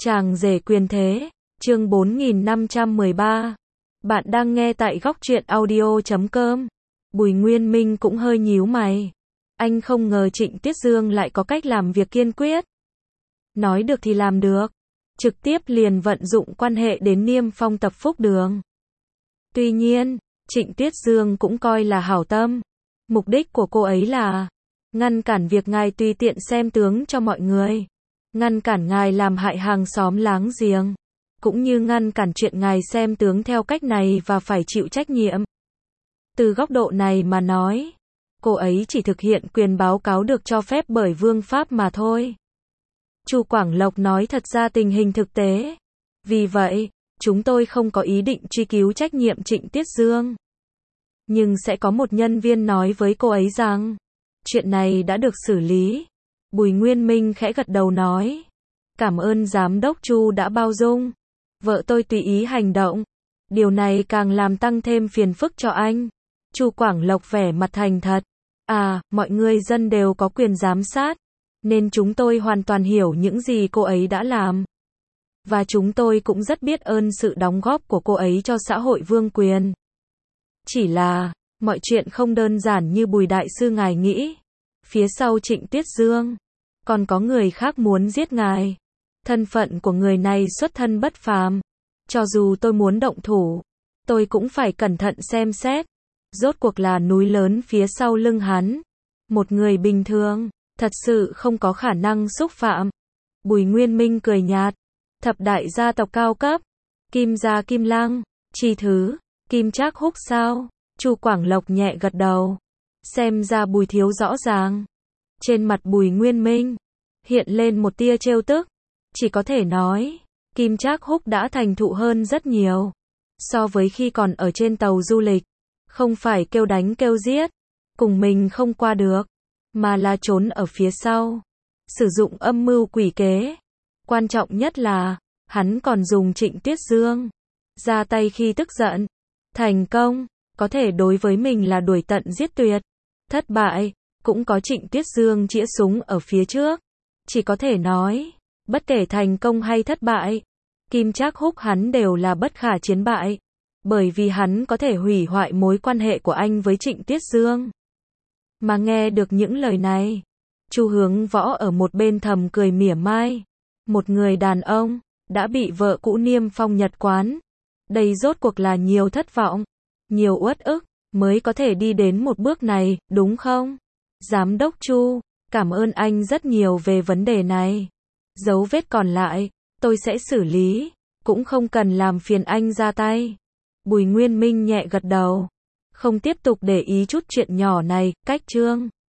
Chàng rể quyền thế, chương 4513. Bạn đang nghe tại góc truyện audio.com. Bùi Nguyên Minh cũng hơi nhíu mày. Anh không ngờ Trịnh Tuyết Dương lại có cách làm việc kiên quyết. Nói được thì làm được. Trực tiếp liền vận dụng quan hệ đến Niêm Phong tập Phúc Đường. Tuy nhiên, Trịnh Tuyết Dương cũng coi là hảo tâm. Mục đích của cô ấy là ngăn cản việc ngài tùy tiện xem tướng cho mọi người. Ngăn cản ngài làm hại hàng xóm láng giềng. Cũng như ngăn cản chuyện ngài xem tướng theo cách này và phải chịu trách nhiệm. Từ góc độ này mà nói, cô ấy chỉ thực hiện quyền báo cáo được cho phép bởi vương pháp mà thôi. Chu Quảng Lộc nói thật ra tình hình thực tế. Vì vậy, chúng tôi không có ý định truy cứu trách nhiệm Trịnh Tuyết Dương. Nhưng sẽ có một nhân viên nói với cô ấy rằng, chuyện này đã được xử lý. Bùi Nguyên Minh khẽ gật đầu nói, cảm ơn giám đốc Chu đã bao dung. Vợ tôi tùy ý hành động. Điều này càng làm tăng thêm phiền phức cho anh. Chu Quảng Lộc vẻ mặt thành thật. À, mọi người dân đều có quyền giám sát. Nên chúng tôi hoàn toàn hiểu những gì cô ấy đã làm. Và chúng tôi cũng rất biết ơn sự đóng góp của cô ấy cho xã hội vương quyền. Chỉ là, mọi chuyện không đơn giản như Bùi Đại Sư ngài nghĩ. Phía sau Trịnh Tuyết Dương, còn có người khác muốn giết ngài. Thân phận của người này xuất thân bất phàm. Cho dù tôi muốn động thủ, tôi cũng phải cẩn thận xem xét. Rốt cuộc là núi lớn phía sau lưng hắn. Một người bình thường, thật sự không có khả năng xúc phạm. Bùi Nguyên Minh cười nhạt. Thập đại gia tộc cao cấp. Kim gia Kim Lăng, Chi Thứ, Kim Trác Húc sao? Chu Quảng Lộc nhẹ gật đầu. Xem ra Bùi thiếu rõ ràng. Trên mặt Bùi Nguyên Minh hiện lên một tia trêu tức. Chỉ có thể nói, Kim Trác Húc đã thành thụ hơn rất nhiều. So với khi còn ở trên tàu du lịch. Không phải kêu đánh kêu giết. Cùng mình không qua được. Mà là trốn ở phía sau. Sử dụng âm mưu quỷ kế. Quan trọng nhất là, hắn còn dùng Trịnh Tuyết Dương ra tay khi tức giận. Thành công, có thể đối với mình là đuổi tận giết tuyệt. Thất bại, cũng có Trịnh Tuyết Dương chĩa súng ở phía trước. Chỉ có thể nói, bất kể thành công hay thất bại, Kim Trác Húc hắn đều là bất khả chiến bại. Bởi vì hắn có thể hủy hoại mối quan hệ của anh với Trịnh Tuyết Dương. Mà nghe được những lời này, Chu Hướng Võ ở một bên thầm cười mỉa mai. Một người đàn ông, đã bị vợ cũ Niêm Phong Nhật quán. Đây rốt cuộc là nhiều thất vọng, nhiều uất ức, mới có thể đi đến một bước này, đúng không? Giám đốc Chu, cảm ơn anh rất nhiều về vấn đề này. Dấu vết còn lại, tôi sẽ xử lý, cũng không cần làm phiền anh ra tay. Bùi Nguyên Minh nhẹ gật đầu. Không tiếp tục để ý chút chuyện nhỏ này, cách chương.